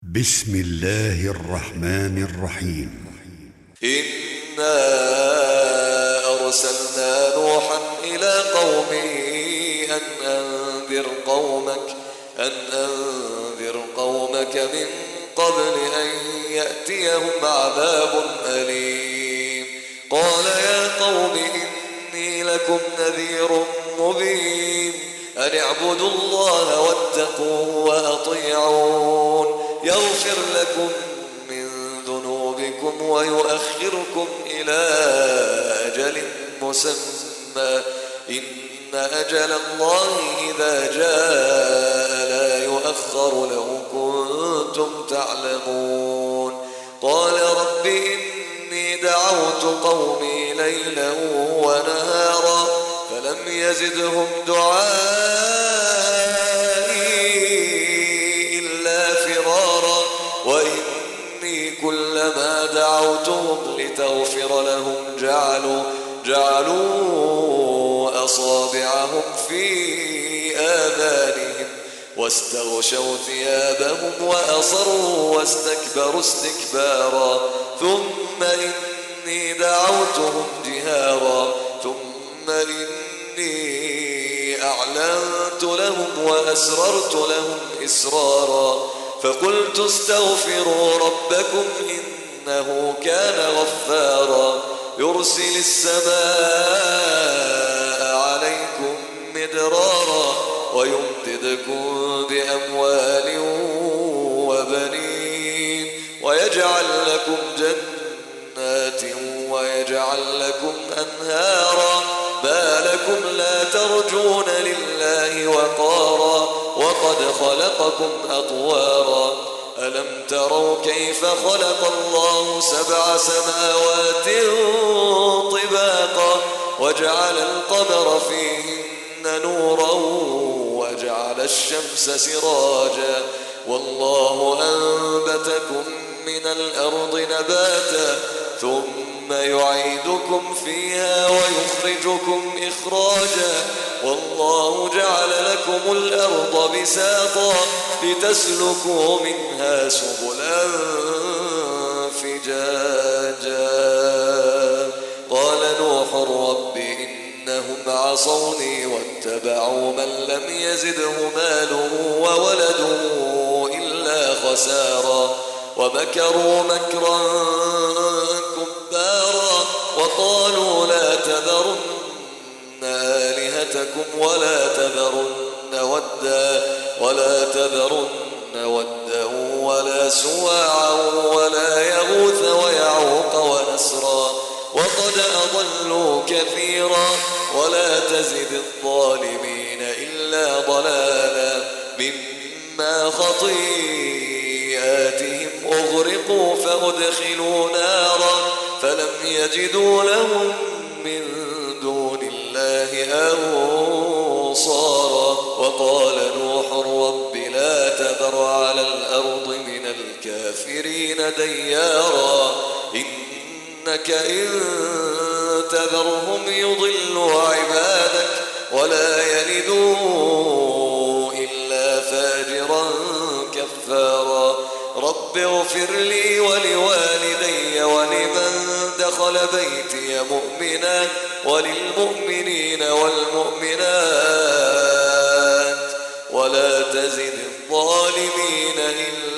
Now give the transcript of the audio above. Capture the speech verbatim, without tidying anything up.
بسم الله الرحمن الرحيم. إنا أرسلنا نوحا إلى قومه أن أنذر قومك أن أنذر قومك من قبل أن يأتيهم عذاب أليم. قال يا قوم إني لكم نذير مبين أن اعبدوا الله واتقوه وأطيعون يغفر لكم من ذنوبكم ويؤخركم إلى أجل مسمى إن أجل الله إذا جاء لا يؤخر لو كنتم تعلمون. قال رب إني دعوت قومي ليلا ونهارا فلم يزدهم دعائي إلا فرارا وإني كلما دعوتهم لتغفر لهم جعلوا جعلوا أصابعهم في آذانهم واستغشوا ثيابهم وأصروا واستكبروا استكبارا ثم إني دعوتهم جهارا ثم إني أعلنت لهم وأسررت لهم إسرارا فقلت استغفروا ربكم إنه كان غفارا يرسل السماء عليكم مدرارا ويمددكم بأموال وبنين ويجعل لكم جنات ويجعل لكم أنهارا ما لكم لا ترجون لله وقارا وقد خلقكم أطوارا ألم تروا كيف خلق الله سبع سماوات طباقا وجعل القمر فيهن نورا وجعل الشمس سراجا والله أنبتكم من الأرض نباتا ثم يعيدكم فيها ويخرجكم إخراجا والله جعل لكم الأرض بساطا لتسلكوا منها سبلا فجاجا. قال نوح رب إنهم عصوني واتبعوا من لم يزده ماله وولده إلا خسارا ومكروا مكرا كبارا وقالوا لا تذرن آلهتكم ولا تذرن ودا ولا تذرن ودا ولا سواعا ولا يغوث ويعوق ونسرا وقد أضلوا كثيرا ولا تزد الظالمين إلا ضلالا مما خطيئاتهم أغرقوا فأدخلوا نارا فلم يجدوا لهم من دون الله أنصارا. وقال نوح رب لا تذر على الأرض من الكافرين ديارا إنك إن تذرهم يضلوا عبادك ولا يلدوا إلا فاجرا كفارا. رب اغفر لي ولوالدي ولمن دخل بيتي مؤمنا وللمؤمنين والمؤمنات ولا تزد الظالمين إلا